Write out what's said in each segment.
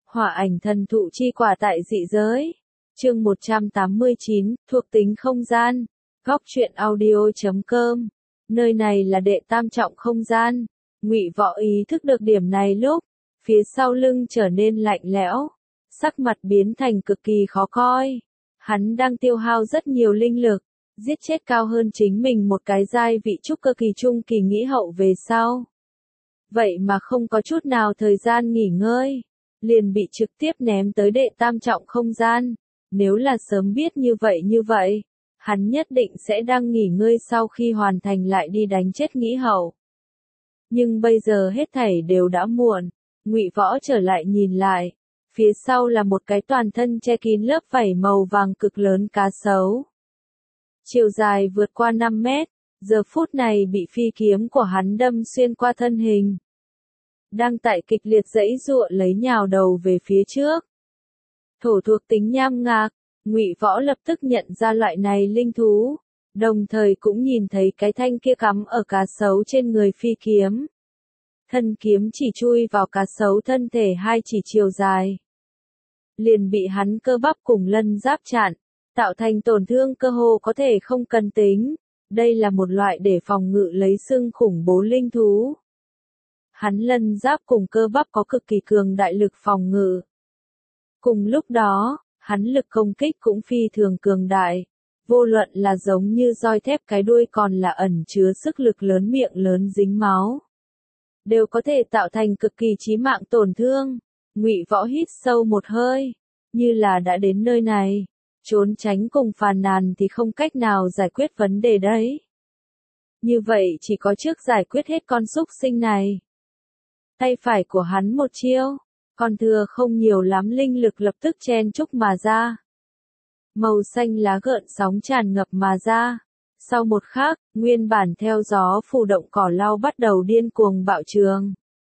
Hỏa ảnh thần thụ chi quả tại dị giới. Chương 189, thuộc tính không gian. Góc truyện audio.com. Nơi này là đệ tam trọng không gian. Ngụy Võ ý thức được điểm này lúc, phía sau lưng trở nên lạnh lẽo, sắc mặt biến thành cực kỳ khó coi. Hắn đang tiêu hao rất nhiều linh lực, giết chết cao hơn chính mình một cái giai vị trúc cơ kỳ trung kỳ nghĩ hậu về sau. Vậy mà không có chút nào thời gian nghỉ ngơi, liền bị trực tiếp ném tới đệ tam trọng không gian. Nếu là sớm biết như vậy, hắn nhất định sẽ đang nghỉ ngơi sau khi hoàn thành lại đi đánh chết nghĩ hậu. Nhưng bây giờ hết thảy đều đã muộn. Ngụy Võ trở lại nhìn lại, phía sau là một cái toàn thân che kín lớp vảy màu vàng cực lớn cá sấu. Chiều dài vượt qua 5 mét, giờ phút này bị phi kiếm của hắn đâm xuyên qua thân hình. Đang tại kịch liệt giãy giụa lấy nhào đầu về phía trước. Thổ thuộc tính nham ngạc, Ngụy Võ lập tức nhận ra loại này linh thú, đồng thời cũng nhìn thấy cái thanh kia cắm ở cá sấu trên người phi kiếm. Thân kiếm chỉ chui vào cá sấu thân thể hai chỉ chiều dài. Liền bị hắn cơ bắp cùng lân giáp chặn, tạo thành tổn thương cơ hồ có thể không cần tính. Đây là một loại để phòng ngự lấy xương khủng bố linh thú. Hắn lân giáp cùng cơ bắp có cực kỳ cường đại lực phòng ngự. Cùng lúc đó, hắn lực công kích cũng phi thường cường đại. Vô luận là giống như roi thép cái đuôi còn là ẩn chứa sức lực lớn miệng lớn dính máu, đều có thể tạo thành cực kỳ chí mạng tổn thương. Ngụy Võ hít sâu một hơi, như là đã đến nơi này, trốn tránh cùng phàn nàn thì không cách nào giải quyết vấn đề đấy. Như vậy chỉ có trước giải quyết hết con súc sinh này. Tay phải của hắn một chiêu, còn thừa không nhiều lắm linh lực lập tức chen chúc mà ra. Màu xanh lá gợn sóng tràn ngập mà ra. Sau một khắc, nguyên bản theo gió phù động cỏ lau bắt đầu điên cuồng bạo trường.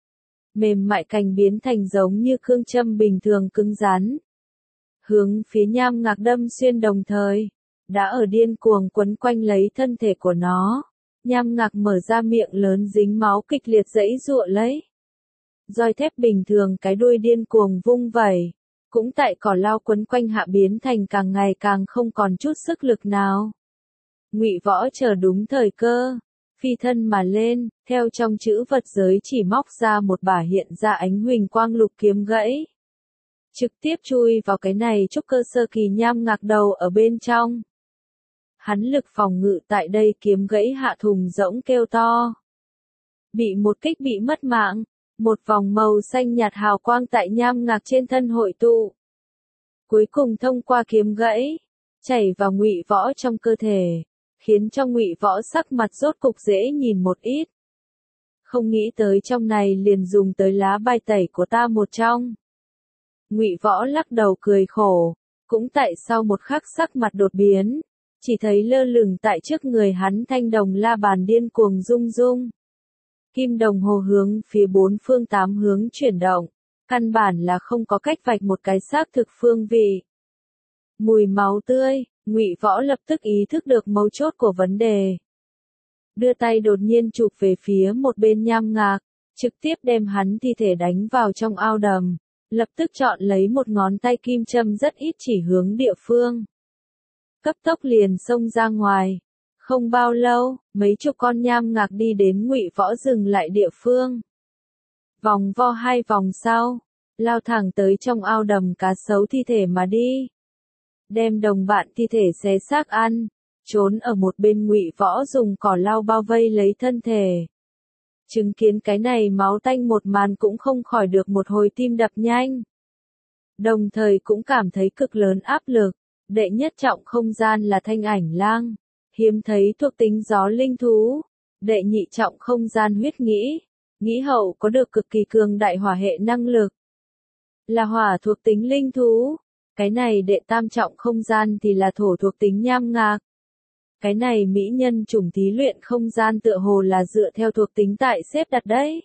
Mềm mại cành biến thành giống như cương châm bình thường cứng rắn. Hướng phía nham ngạc đâm xuyên đồng thời, đã ở điên cuồng quấn quanh lấy thân thể của nó. Nham ngạc mở ra miệng lớn dính máu kịch liệt giãy giụa lấy. Roi thép bình thường cái đuôi điên cuồng vung vẩy, cũng tại cỏ lau quấn quanh hạ biến thành càng ngày càng không còn chút sức lực nào. Ngụy Võ chờ đúng thời cơ, phi thân mà lên, theo trong chữ vật giới chỉ móc ra một bả hiện ra ánh huỳnh quang lục kiếm gãy. Trực tiếp chui vào cái này trúc cơ sơ kỳ nham ngạc đầu ở bên trong. Hắn lực phòng ngự tại đây kiếm gãy hạ thùng rỗng kêu to. Bị một kích bị mất mạng, một vòng màu xanh nhạt hào quang tại nham ngạc trên thân hội tụ. Cuối cùng thông qua kiếm gãy, chảy vào Ngụy Võ trong cơ thể, khiến cho Ngụy Võ sắc mặt rốt cục dễ nhìn một ít. Không nghĩ tới trong này liền dùng tới lá bài tẩy của ta một trong. Ngụy Võ lắc đầu cười khổ, cũng tại sau một khắc sắc mặt đột biến, chỉ thấy lơ lửng tại trước người hắn thanh đồng la bàn điên cuồng rung rung. Kim đồng hồ hướng phía bốn phương tám hướng chuyển động, căn bản là không có cách vạch một cái xác thực phương vị. Mùi máu tươi, Ngụy Võ lập tức ý thức được mấu chốt của vấn đề. Đưa tay đột nhiên chụp về phía một bên nham ngạc, trực tiếp đem hắn thi thể đánh vào trong ao đầm, lập tức chọn lấy một ngón tay kim châm rất ít chỉ hướng địa phương. Cấp tốc liền xông ra ngoài. Không bao lâu, mấy chục con nham ngạc đi đến Ngụy Võ dừng lại địa phương. Vòng vo hai vòng sau, lao thẳng tới trong ao đầm cá sấu thi thể mà đi. Đem đồng bạn thi thể xé xác ăn, trốn ở một bên Ngụy Võ dùng cỏ lau bao vây lấy thân thể. Chứng kiến cái này máu tanh một màn cũng không khỏi được một hồi tim đập nhanh. Đồng thời cũng cảm thấy cực lớn áp lực, đệ nhất trọng không gian là thanh ảnh lang. Hiếm thấy thuộc tính gió linh thú, đệ nhị trọng không gian huyết nghĩ hậu có được cực kỳ cường đại hỏa hệ năng lực. Là hỏa thuộc tính linh thú, cái này đệ tam trọng không gian thì là thổ thuộc tính nham ngạc. Cái này mỹ nhân chủng thí luyện không gian tựa hồ là dựa theo thuộc tính tại xếp đặt đấy.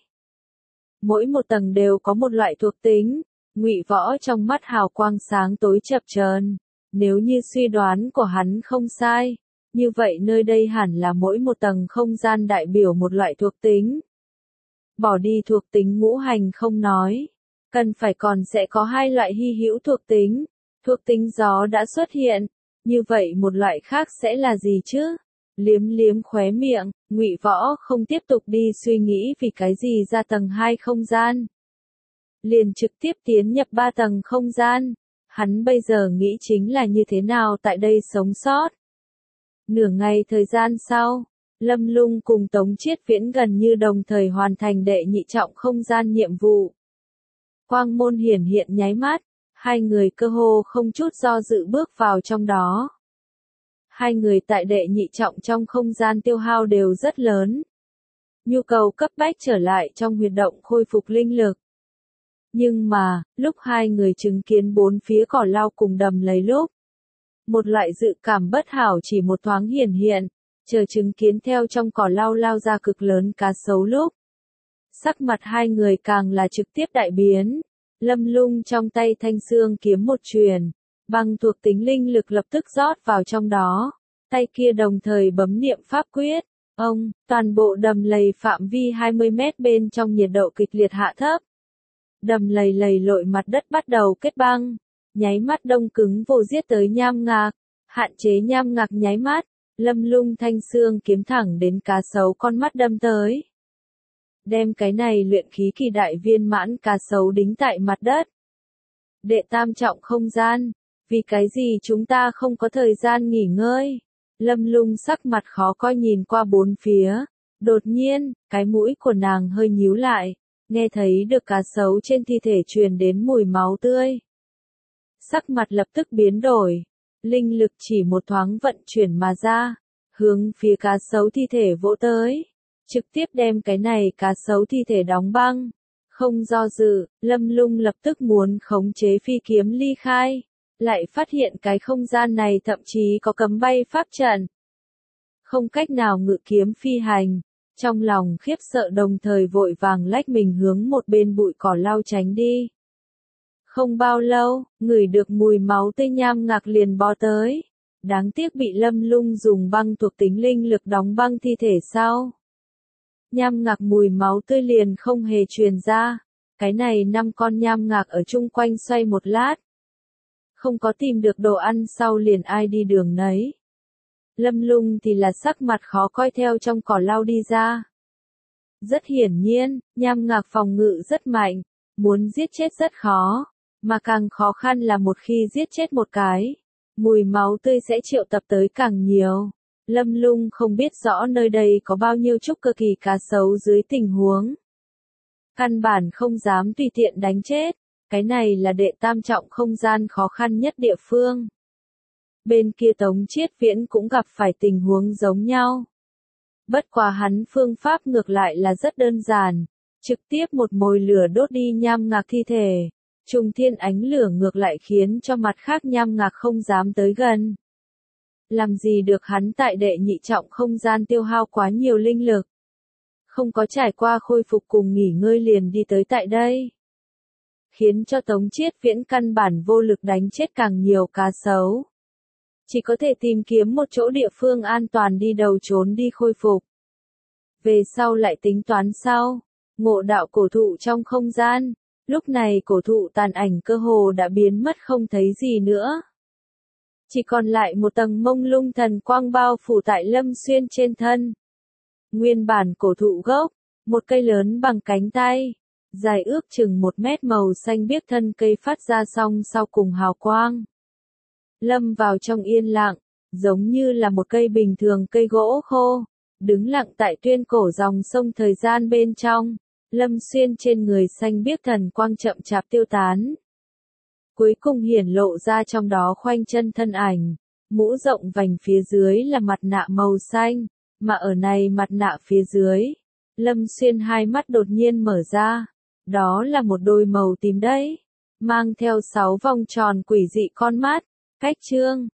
Mỗi một tầng đều có một loại thuộc tính, Ngụy Võ trong mắt hào quang sáng tối chập chờn. Nếu như suy đoán của hắn không sai, như vậy nơi đây hẳn là mỗi một tầng không gian đại biểu một loại thuộc tính. Bỏ đi thuộc tính ngũ hành không nói, Cần phải còn sẽ có hai loại hy hữu thuộc tính. Thuộc tính gió đã xuất hiện, như vậy một loại khác sẽ là gì chứ? Liếm liếm khóe miệng, Ngụy Võ không tiếp tục đi suy nghĩ vì cái gì ra tầng 2 không gian. Liền trực tiếp tiến nhập 3 tầng không gian. Hắn bây giờ nghĩ chính là như thế nào tại đây sống sót. Nửa ngày thời gian sau, Lâm Lung cùng Tống Chiết Viễn gần như đồng thời hoàn thành đệ nhị trọng không gian nhiệm vụ. Quang môn hiển hiện nháy mắt, hai người cơ hồ không chút do dự bước vào trong đó. Hai người tại đệ nhị trọng trong không gian tiêu hao đều rất lớn. Nhu cầu cấp bách trở lại trong huyệt động khôi phục linh lực. Nhưng mà, lúc hai người chứng kiến bốn phía cỏ lau cùng đầm lầy lúc, một loại dự cảm bất hảo chỉ một thoáng hiển hiện, chờ chứng kiến theo trong cỏ lau lao ra cực lớn cá sấu lúc. Sắc mặt hai người càng là trực tiếp đại biến. Lâm Lung trong tay thanh xương kiếm một truyền, băng thuộc tính linh lực lập tức rót vào trong đó, tay kia đồng thời bấm niệm pháp quyết. Toàn bộ đầm lầy phạm vi 20 mét bên trong nhiệt độ kịch liệt hạ thấp. Đầm lầy lầy lội mặt đất bắt đầu kết băng, nháy mắt đông cứng vô giết tới nham ngạc, hạn chế nham ngạc nháy mắt, Lâm Lung thanh xương kiếm thẳng đến cá sấu con mắt đâm tới. Đem cái này luyện khí kỳ đại viên mãn cá sấu đính tại mặt đất. Đệ tam trọng không gian, vì cái gì chúng ta không có thời gian nghỉ ngơi? Lâm Lung sắc mặt khó coi nhìn qua bốn phía, đột nhiên, cái mũi của nàng hơi nhíu lại, nghe thấy được cá sấu trên thi thể truyền đến mùi máu tươi. Sắc mặt lập tức biến đổi, linh lực chỉ một thoáng vận chuyển mà ra, hướng phía cá sấu thi thể vỗ tới. Trực tiếp đem cái này cá sấu thi thể đóng băng. Không do dự, Lâm Lung lập tức muốn khống chế phi kiếm ly khai. Lại phát hiện cái không gian này thậm chí có cấm bay pháp trận. Không cách nào ngự kiếm phi hành. Trong lòng khiếp sợ đồng thời vội vàng lách mình hướng một bên bụi cỏ lau tránh đi. Không bao lâu, ngửi được mùi máu tươi nham ngạc liền bò tới. Đáng tiếc bị Lâm Lung dùng băng thuộc tính linh lực đóng băng thi thể sau. Nham ngạc mùi máu tươi liền không hề truyền ra. Cái này 5 con nham ngạc ở chung quanh xoay một lát. Không có tìm được đồ ăn sau liền ai đi đường nấy. Lâm Lung thì là sắc mặt khó coi theo trong cỏ lau đi ra. Rất hiển nhiên, nham ngạc phòng ngự rất mạnh, muốn giết chết rất khó, mà càng khó khăn là một khi giết chết một cái, mùi máu tươi sẽ triệu tập tới càng nhiều. Lâm Lung không biết rõ nơi đây có bao nhiêu trúc cơ kỳ cá sấu dưới tình huống. Căn bản không dám tùy tiện đánh chết, cái này là đệ tam trọng không gian khó khăn nhất địa phương. Bên kia Tống Chiết Viễn cũng gặp phải tình huống giống nhau. Bất quá hắn phương pháp ngược lại là rất đơn giản, trực tiếp một mồi lửa đốt đi nham ngạc thi thể. Trùng thiên ánh lửa ngược lại khiến cho mặt khác nham ngạc không dám tới gần. Làm gì được hắn tại đệ nhị trọng không gian tiêu hao quá nhiều linh lực. Không có trải qua khôi phục cùng nghỉ ngơi liền đi tới tại đây. Khiến cho Tống Chiết Viễn căn bản vô lực đánh chết càng nhiều cá sấu. Chỉ có thể tìm kiếm một chỗ địa phương an toàn đi đầu trốn đi khôi phục. Về sau lại tính toán sau, ngộ đạo cổ thụ trong không gian, lúc này cổ thụ tàn ảnh cơ hồ đã biến mất không thấy gì nữa. Chỉ còn lại một tầng mông lung thần quang bao phủ tại Lâm Xuyên trên thân. Nguyên bản cổ thụ gốc, một cây lớn bằng cánh tay, dài ước chừng 1 mét màu xanh biếc thân cây phát ra song sau cùng hào quang. Lâm vào trong yên lặng, giống như là một cây bình thường cây gỗ khô, đứng lặng tại tuyên cổ dòng sông thời gian bên trong. Lâm Xuyên trên người xanh biếc thần quang chậm chạp tiêu tán. Cuối cùng hiển lộ ra trong đó khoanh chân thân ảnh, mũ rộng vành phía dưới là mặt nạ màu xanh, mà ở này mặt nạ phía dưới, Lâm Xuyên hai mắt đột nhiên mở ra, đó là một đôi màu tím đấy, mang theo 6 vòng tròn quỷ dị con mắt, cách chương.